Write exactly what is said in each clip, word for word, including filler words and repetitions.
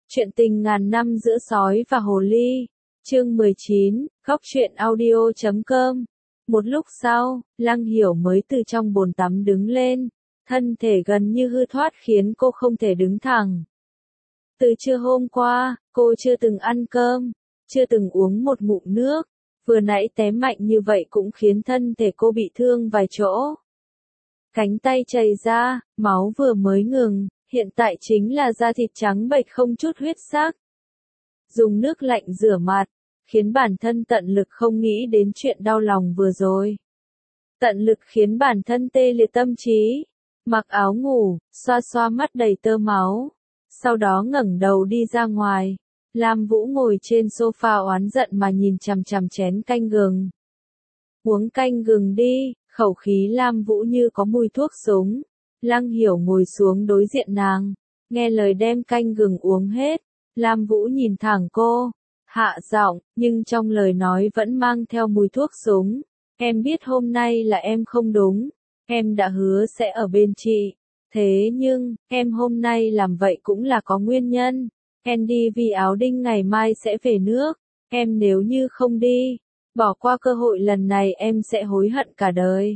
Chuyện tình ngàn năm giữa sói và hồ ly. Chương mười chín, góc truyện audio chấm com. Một lúc sau, Lăng Hiểu mới từ trong bồn tắm đứng lên, thân thể gần như hư thoát khiến cô không thể đứng thẳng. Từ trưa hôm qua, cô chưa từng ăn cơm, chưa từng uống một ngụm nước, vừa nãy té mạnh như vậy cũng khiến thân thể cô bị thương vài chỗ. Cánh tay chảy ra, máu vừa mới ngừng, hiện tại chính là da thịt trắng bệch không chút huyết sắc. Dùng nước lạnh rửa mặt, khiến bản thân tận lực không nghĩ đến chuyện đau lòng vừa rồi. Tận lực khiến bản thân tê liệt tâm trí, mặc áo ngủ, xoa xoa mắt đầy tơ máu. Sau đó ngẩng đầu đi ra ngoài. Lam Vũ ngồi trên sofa oán giận mà nhìn chằm chằm chén canh gừng. Uống canh gừng đi, khẩu khí Lam Vũ như có mùi thuốc súng. Lăng Hiểu ngồi xuống đối diện nàng, nghe lời đem canh gừng uống hết. Lam Vũ nhìn thẳng cô, hạ giọng, nhưng trong lời nói vẫn mang theo mùi thuốc súng. Em biết hôm nay là em không đúng, em đã hứa sẽ ở bên chị. Thế nhưng, em hôm nay làm vậy cũng là có nguyên nhân. Em đi vì áo đinh ngày mai sẽ về nước. Em nếu như không đi, bỏ qua cơ hội lần này em sẽ hối hận cả đời.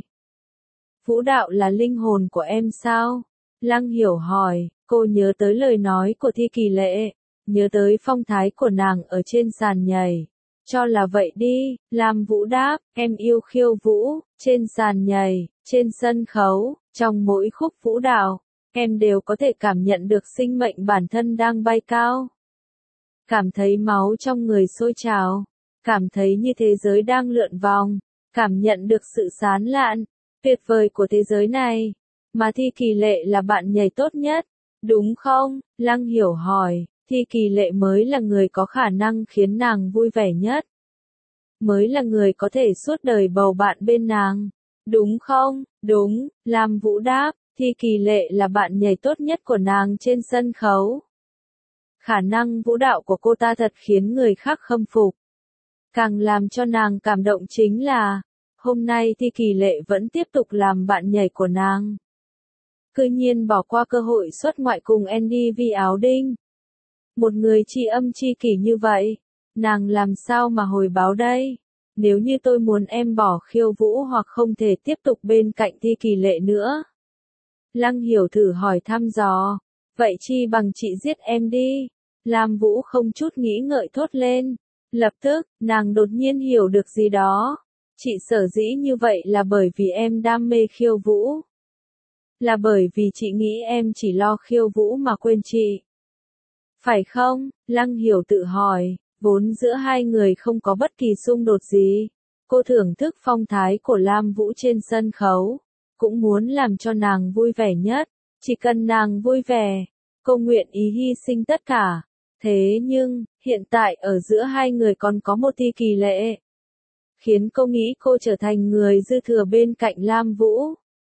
Vũ đạo là linh hồn của em sao? Lăng Hiểu hỏi, cô nhớ tới lời nói của Thi Kỳ Lệ, nhớ tới phong thái của nàng ở trên sàn nhảy. Cho là vậy đi, Lam Vũ đáp, em yêu khiêu vũ, trên sàn nhảy, trên sân khấu, trong mỗi khúc vũ đạo, em đều có thể cảm nhận được sinh mệnh bản thân đang bay cao. Cảm thấy máu trong người sôi trào, cảm thấy như thế giới đang lượn vòng, cảm nhận được sự sán lạn, tuyệt vời của thế giới này. Mà Thi Kỳ Lệ là bạn nhảy tốt nhất, đúng không? Lăng Hiểu hỏi, Thi Kỳ Lệ mới là người có khả năng khiến nàng vui vẻ nhất. Mới là người có thể suốt đời bầu bạn bên nàng, đúng không? Đúng, Lam Vũ đáp, Thi Kỳ Lệ là bạn nhảy tốt nhất của nàng trên sân khấu. Khả năng vũ đạo của cô ta thật khiến người khác khâm phục. Càng làm cho nàng cảm động chính là, hôm nay Thi Kỳ Lệ vẫn tiếp tục làm bạn nhảy của nàng. Cư nhiên bỏ qua cơ hội xuất ngoại cùng Andy vì áo đinh. Một người tri âm tri kỷ như vậy, nàng làm sao mà hồi báo đây? Nếu như tôi muốn em bỏ khiêu vũ hoặc không thể tiếp tục bên cạnh Thi Kỳ Lệ nữa. Lăng Hiểu thử hỏi thăm dò, vậy chi bằng chị giết em đi. Lam Vũ không chút nghĩ ngợi thốt lên. Lập tức, nàng đột nhiên hiểu được gì đó. Chị sở dĩ như vậy là bởi vì em đam mê khiêu vũ. Là bởi vì chị nghĩ em chỉ lo khiêu vũ mà quên chị. Phải không? Lăng Hiểu tự hỏi, vốn giữa hai người không có bất kỳ xung đột gì. Cô thưởng thức phong thái của Lam Vũ trên sân khấu, cũng muốn làm cho nàng vui vẻ nhất. Chỉ cần nàng vui vẻ, cô nguyện ý hy sinh tất cả. Thế nhưng, hiện tại ở giữa hai người còn có một Thi Kỳ Lệ. Khiến cô nghĩ cô trở thành người dư thừa bên cạnh Lam Vũ.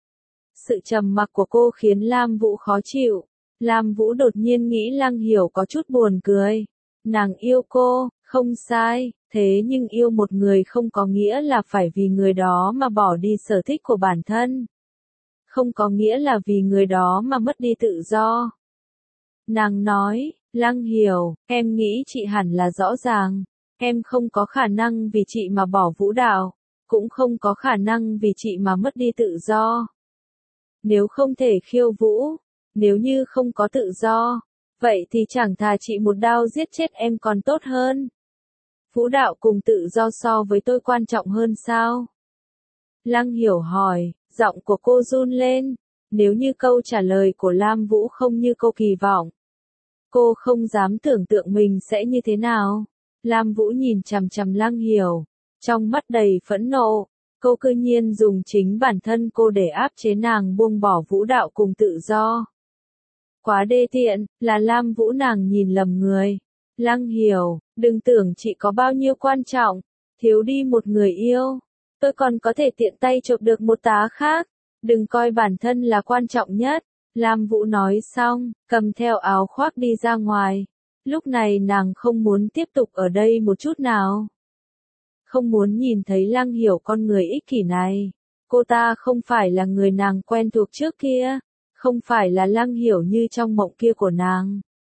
Sự trầm mặc của cô khiến Lam Vũ khó chịu. Lam Vũ đột nhiên nghĩ Lăng Hiểu có chút buồn cười. Nàng yêu cô, không sai, thế nhưng yêu một người không có nghĩa là phải vì người đó mà bỏ đi sở thích của bản thân. Không có nghĩa là vì người đó mà mất đi tự do. Nàng nói, Lăng Hiểu, em nghĩ chị hẳn là rõ ràng. Em không có khả năng vì chị mà bỏ vũ đạo, cũng không có khả năng vì chị mà mất đi tự do. Nếu không thể khiêu vũ, nếu như không có tự do, vậy thì chẳng thà chị một đao giết chết em còn tốt hơn. Vũ đạo cùng tự do so với tôi quan trọng hơn sao? Lăng Hiểu hỏi, giọng của cô run lên. Nếu như câu trả lời của Lam Vũ không như cô kỳ vọng, cô không dám tưởng tượng mình sẽ như thế nào. Lam Vũ nhìn chằm chằm Lăng Hiểu, trong mắt đầy phẫn nộ. Cô cư nhiên dùng chính bản thân cô để áp chế nàng buông bỏ vũ đạo cùng tự do. Quá đê tiện, là Lam Vũ nàng nhìn lầm người. Lăng Hiểu, đừng tưởng chị có bao nhiêu quan trọng, thiếu đi một người yêu. Tôi còn có thể tiện tay chộp được một tá khác. Đừng coi bản thân là quan trọng nhất. Lam Vũ nói xong, cầm theo áo khoác đi ra ngoài. Lúc này nàng không muốn tiếp tục ở đây một chút nào. Không muốn nhìn thấy Lăng Hiểu con người ích kỷ này. Cô ta không phải là người nàng quen thuộc trước kia. Không phải là Lăng Hiểu như trong mộng kia của nàng.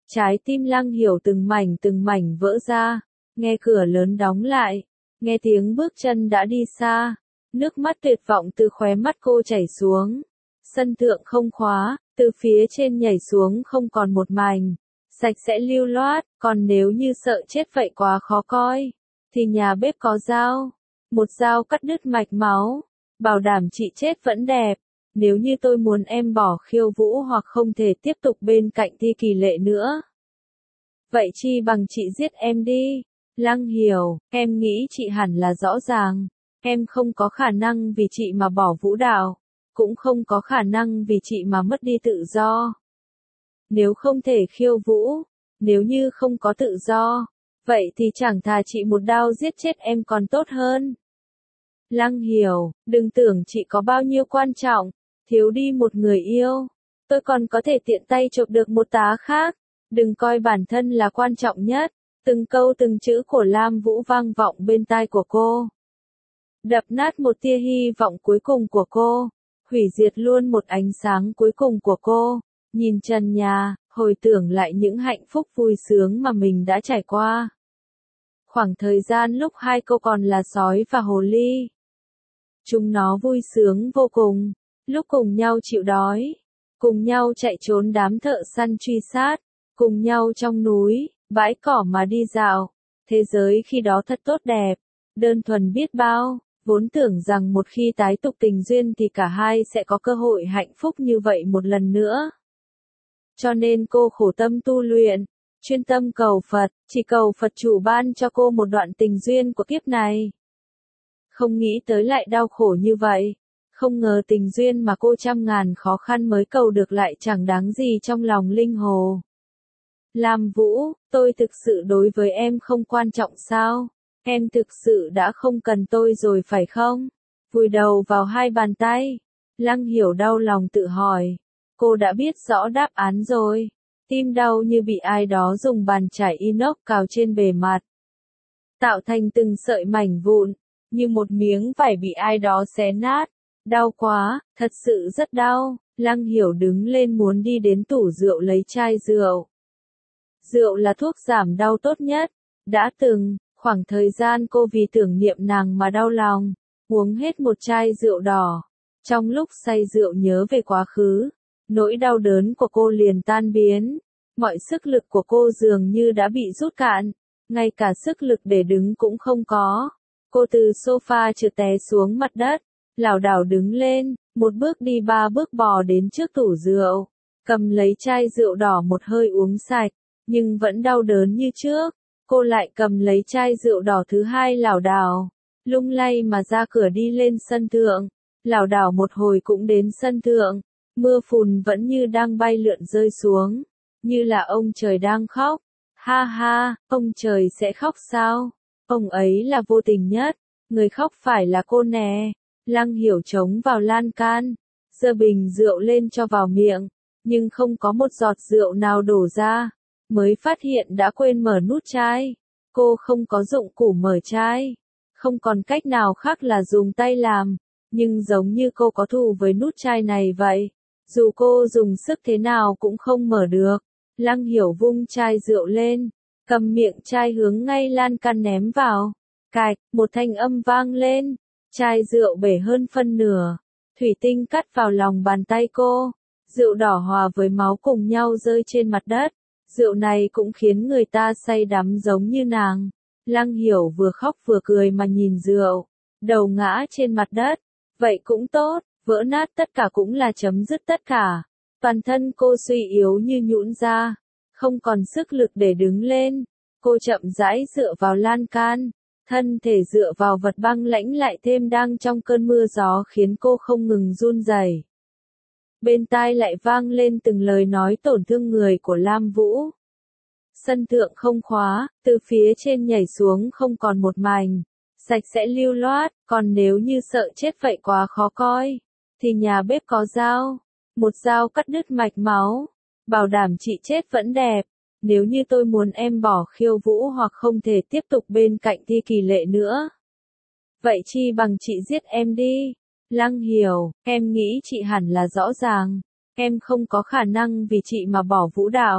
Trái tim Lăng Hiểu từng mảnh từng mảnh vỡ ra, nghe cửa lớn đóng lại, nghe tiếng bước chân đã đi xa, nước mắt tuyệt vọng từ khóe mắt cô chảy xuống. Sân thượng không khóa, từ phía trên nhảy xuống không còn một mảnh, sạch sẽ lưu loát, còn nếu như sợ chết vậy quá khó coi, thì nhà bếp có dao, một dao cắt đứt mạch máu, bảo đảm chị chết vẫn đẹp. Nếu như tôi muốn em bỏ khiêu vũ hoặc không thể tiếp tục bên cạnh Thi Kỳ Lệ nữa, vậy chi bằng chị giết em đi. Lăng Hiểu, em nghĩ chị hẳn là rõ ràng, em không có khả năng vì chị mà bỏ vũ đạo, cũng không có khả năng vì chị mà mất đi tự do. Nếu không thể khiêu vũ, nếu như không có tự do, vậy thì chẳng thà chị một đao giết chết em còn tốt hơn. Lăng Hiểu, đừng tưởng chị có bao nhiêu quan trọng, thiếu đi một người yêu, tôi còn có thể tiện tay chộp được một tá khác, đừng coi bản thân là quan trọng nhất. Từng câu từng chữ của Lam Vũ vang vọng bên tai của cô, đập nát một tia hy vọng cuối cùng của cô, hủy diệt luôn một ánh sáng cuối cùng của cô. Nhìn trần nhà, hồi tưởng lại những hạnh phúc vui sướng mà mình đã trải qua. Khoảng thời gian lúc hai cô còn là sói và hồ ly, chúng nó vui sướng vô cùng, lúc cùng nhau chịu đói, cùng nhau chạy trốn đám thợ săn truy sát, cùng nhau trong núi, bãi cỏ mà đi dạo. Thế giới khi đó thật tốt đẹp, đơn thuần biết bao, vốn tưởng rằng một khi tái tục tình duyên thì cả hai sẽ có cơ hội hạnh phúc như vậy một lần nữa. Cho nên cô khổ tâm tu luyện, chuyên tâm cầu Phật, chỉ cầu Phật chủ ban cho cô một đoạn tình duyên của kiếp này. Không nghĩ tới lại đau khổ như vậy, không ngờ tình duyên mà cô trăm ngàn khó khăn mới cầu được lại chẳng đáng gì trong lòng linh hồ. Lam Vũ, tôi thực sự đối với em không quan trọng sao? Em thực sự đã không cần tôi rồi phải không? Vùi đầu vào hai bàn tay. Lăng Hiểu đau lòng tự hỏi. Cô đã biết rõ đáp án rồi. Tim đau như bị ai đó dùng bàn chải inox cào trên bề mặt, tạo thành từng sợi mảnh vụn, như một miếng vải bị ai đó xé nát. Đau quá, thật sự rất đau. Lăng Hiểu đứng lên muốn đi đến tủ rượu lấy chai rượu. Rượu là thuốc giảm đau tốt nhất. Đã từng, khoảng thời gian cô vì tưởng niệm nàng mà đau lòng, uống hết một chai rượu đỏ. Trong lúc say rượu nhớ về quá khứ, nỗi đau đớn của cô liền tan biến. Mọi sức lực của cô dường như đã bị rút cạn, ngay cả sức lực để đứng cũng không có. Cô từ sofa trượt té xuống mặt đất, lảo đảo đứng lên, một bước đi ba bước bò đến trước tủ rượu, cầm lấy chai rượu đỏ một hơi uống sạch, nhưng vẫn đau đớn như trước. Cô lại cầm lấy chai rượu đỏ thứ hai lảo đảo, lung lay mà ra cửa đi lên sân thượng, lảo đảo một hồi cũng đến sân thượng, mưa phùn vẫn như đang bay lượn rơi xuống, như là ông trời đang khóc. Ha ha, ông trời sẽ khóc sao? Ông ấy là vô tình nhất, người khóc phải là cô nè. Lăng Hiểu trống vào lan can, giơ bình rượu lên cho vào miệng, nhưng không có một giọt rượu nào đổ ra, mới phát hiện đã quên mở nút chai. Cô không có dụng cụ mở chai, không còn cách nào khác là dùng tay làm, nhưng giống như cô có thù với nút chai này vậy, dù cô dùng sức thế nào cũng không mở được. Lăng Hiểu vung chai rượu lên, cầm miệng chai hướng ngay lan can ném vào. Cạch, một thanh âm vang lên, chai rượu bể hơn phân nửa, thủy tinh cắt vào lòng bàn tay cô, rượu đỏ hòa với máu cùng nhau rơi trên mặt đất. Rượu này cũng khiến người ta say đắm giống như nàng. Lăng Hiểu vừa khóc vừa cười mà nhìn rượu, đầu ngã trên mặt đất. Vậy cũng tốt, vỡ nát tất cả cũng là chấm dứt tất cả. Toàn thân cô suy yếu như nhũn ra, không còn sức lực để đứng lên. Cô chậm rãi dựa vào lan can, thân thể dựa vào vật băng lãnh lại thêm đang trong cơn mưa gió khiến cô không ngừng run rẩy. Bên tai lại vang lên từng lời nói tổn thương người của Lam Vũ. Sân thượng không khóa, từ phía trên nhảy xuống không còn một mảnh, sạch sẽ lưu loát, còn nếu như sợ chết vậy quá khó coi, thì nhà bếp có dao, một dao cắt đứt mạch máu, bảo đảm chị chết vẫn đẹp. Nếu như tôi muốn em bỏ khiêu vũ hoặc không thể tiếp tục bên cạnh Thi Kỳ Lệ nữa, vậy chi bằng chị giết em đi. Lăng Hiểu, em nghĩ chị hẳn là rõ ràng, em không có khả năng vì chị mà bỏ vũ đạo,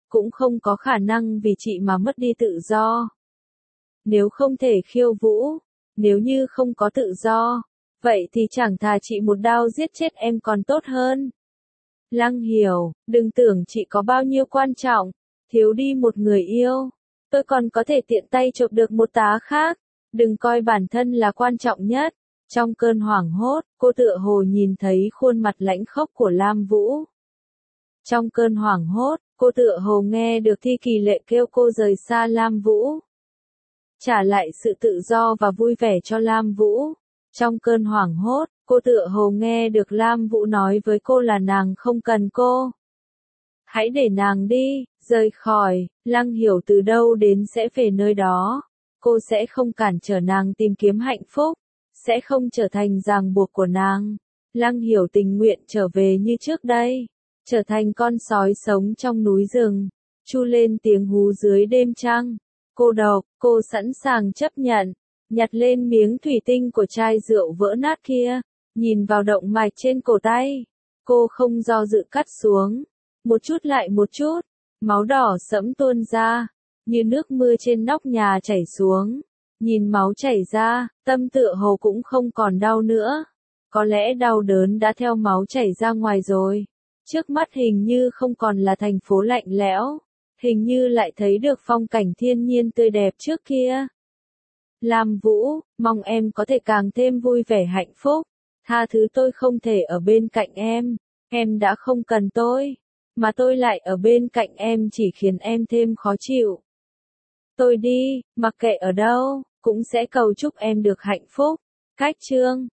cũng không có khả năng vì chị mà mất đi tự do. Nếu không thể khiêu vũ, nếu như không có tự do, vậy thì chẳng thà chị một đao giết chết em còn tốt hơn. Lăng Hiểu, đừng tưởng chị có bao nhiêu quan trọng, thiếu đi một người yêu, tôi còn có thể tiện tay chộp được một tá khác, đừng coi bản thân là quan trọng nhất. Trong cơn hoảng hốt, cô tựa hồ nhìn thấy khuôn mặt lãnh khốc của Lam Vũ. Trong cơn hoảng hốt, cô tựa hồ nghe được Thi Kỳ Lệ kêu cô rời xa Lam Vũ. Trả lại sự tự do và vui vẻ cho Lam Vũ. Trong cơn hoảng hốt, cô tựa hồ nghe được Lam Vũ nói với cô là nàng không cần cô. Hãy để nàng đi, rời khỏi, Lăng Hiểu từ đâu đến sẽ về nơi đó. Cô sẽ không cản trở nàng tìm kiếm hạnh phúc, sẽ không trở thành ràng buộc của nàng. Lăng Hiểu tình nguyện trở về như trước đây, trở thành con sói sống trong núi rừng, chu lên tiếng hú dưới đêm trăng. Cô độc, cô sẵn sàng chấp nhận, nhặt lên miếng thủy tinh của chai rượu vỡ nát kia, nhìn vào động mạch trên cổ tay. Cô không do dự cắt xuống, một chút lại một chút, máu đỏ sẫm tuôn ra, như nước mưa trên nóc nhà chảy xuống. Nhìn máu chảy ra, tâm tựa hồ cũng không còn đau nữa. Có lẽ đau đớn đã theo máu chảy ra ngoài rồi. Trước mắt hình như không còn là thành phố lạnh lẽo, hình như lại thấy được phong cảnh thiên nhiên tươi đẹp trước kia. Lam Vũ, mong em có thể càng thêm vui vẻ hạnh phúc. Tha thứ tôi không thể ở bên cạnh em, em đã không cần tôi, mà tôi lại ở bên cạnh em chỉ khiến em thêm khó chịu. Tôi đi, mặc kệ ở đâu, cũng sẽ cầu chúc em được hạnh phúc. Cách chương